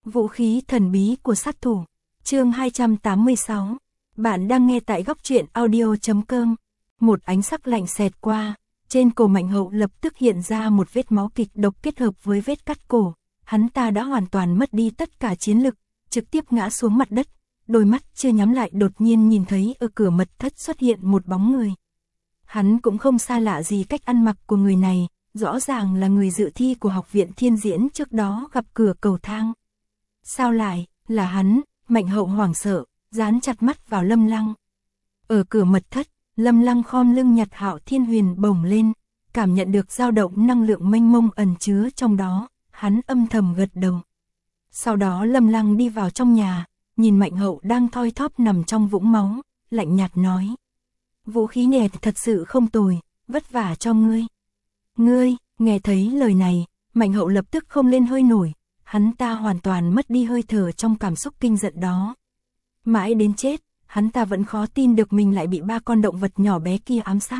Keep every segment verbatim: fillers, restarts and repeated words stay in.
Vũ khí thần bí của sát thủ. Chương hai trăm tám mươi sáu. Bạn đang nghe tại góc truyện audio chấm com. Một ánh sắc lạnh xẹt qua, trên cổ Mạnh Hậu lập tức hiện ra một vết máu kịch độc kết hợp với vết cắt cổ. Hắn ta đã hoàn toàn mất đi tất cả chiến lực, trực tiếp ngã xuống mặt đất. Đôi mắt chưa nhắm lại đột nhiên nhìn thấy ở cửa mật thất xuất hiện một bóng người. Hắn cũng không xa lạ gì cách ăn mặc của người này, rõ ràng là người dự thi của học viện Thiên Diễn trước đó gặp cửa cầu thang. Sao lại, là hắn? Mạnh Hậu hoảng sợ, dán chặt mắt vào Lâm Lăng. Ở cửa mật thất, Lâm Lăng khom lưng nhặt Hạo Thiên Huyền bổng lên, cảm nhận được dao động năng lượng mênh mông ẩn chứa trong đó, hắn âm thầm gật đầu. Sau đó Lâm Lăng đi vào trong nhà, nhìn Mạnh Hậu đang thoi thóp nằm trong vũng máu, lạnh nhạt nói. Vũ khí này thật sự không tồi, vất vả cho ngươi. Ngươi, nghe thấy lời này, Mạnh Hậu lập tức không lên hơi nổi, hắn ta hoàn toàn mất đi hơi thở trong cảm xúc kinh giận đó. Mãi đến chết, hắn ta vẫn khó tin được mình lại bị ba con động vật nhỏ bé kia ám sát.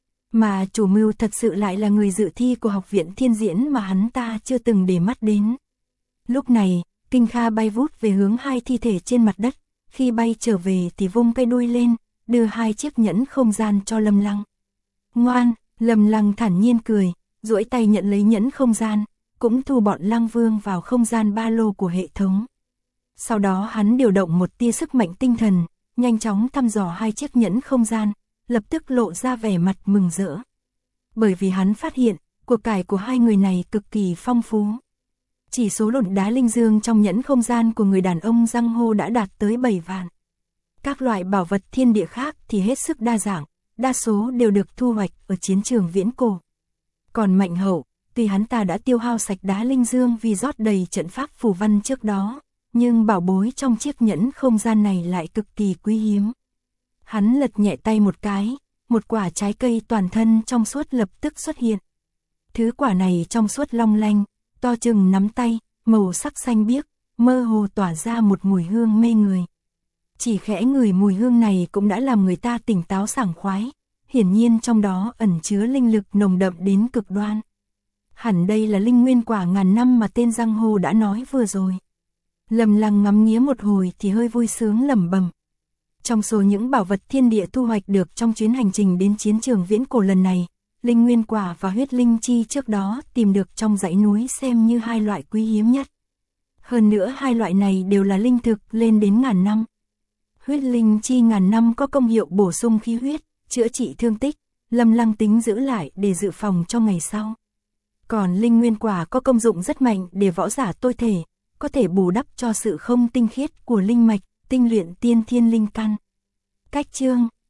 Mà chủ mưu thật sự lại là người dự thi của học viện Thiên Diễn mà hắn ta chưa từng để mắt đến. Lúc này, Kinh Kha bay vút về hướng hai thi thể trên mặt đất, khi bay trở về thì vung cây đuôi lên, đưa hai chiếc nhẫn không gian cho Lâm Lăng. Ngoan, Lâm Lăng thản nhiên cười, duỗi tay nhận lấy nhẫn không gian, cũng thu bọn Lăng Vương vào không gian ba lô của hệ thống. Sau đó hắn điều động một tia sức mạnh tinh thần, nhanh chóng thăm dò hai chiếc nhẫn không gian, lập tức lộ ra vẻ mặt mừng rỡ. Bởi vì hắn phát hiện, của cải của hai người này cực kỳ phong phú. Chỉ số lột đá linh dương trong nhẫn không gian của người đàn ông Giang Hô đã đạt tới bảy vạn. Các loại bảo vật thiên địa khác thì hết sức đa dạng, đa số đều được thu hoạch ở chiến trường viễn cổ. Còn Mạnh Hậu, tuy hắn ta đã tiêu hao sạch đá linh dương vì rót đầy trận pháp phù văn trước đó, nhưng bảo bối trong chiếc nhẫn không gian này lại cực kỳ quý hiếm. Hắn lật nhẹ tay một cái, một quả trái cây toàn thân trong suốt lập tức xuất hiện. Thứ quả này trong suốt long lanh, to chừng nắm tay, màu sắc xanh biếc, mơ hồ tỏa ra một mùi hương mê người. Chỉ khẽ ngửi mùi hương này cũng đã làm người ta tỉnh táo sảng khoái, hiển nhiên trong đó ẩn chứa linh lực nồng đậm đến cực đoan. Hẳn đây là linh nguyên quả ngàn năm mà tên Giang Hồ đã nói vừa rồi. Lâm Lăng ngắm nghía một hồi thì hơi vui sướng lẩm bẩm. Trong số những bảo vật thiên địa thu hoạch được trong chuyến hành trình đến chiến trường viễn cổ lần này, linh nguyên quả và huyết linh chi trước đó tìm được trong dãy núi xem như hai loại quý hiếm nhất. Hơn nữa hai loại này đều là linh thực lên đến ngàn năm. Huyết linh chi ngàn năm có công hiệu bổ sung khí huyết, chữa trị thương tích, Lâm Lăng tính giữ lại để dự phòng cho ngày sau. Còn linh nguyên quả có công dụng rất mạnh để võ giả tôi thể, có thể bù đắp cho sự không tinh khiết của linh mạch, tinh luyện tiên thiên linh căn. Cách chương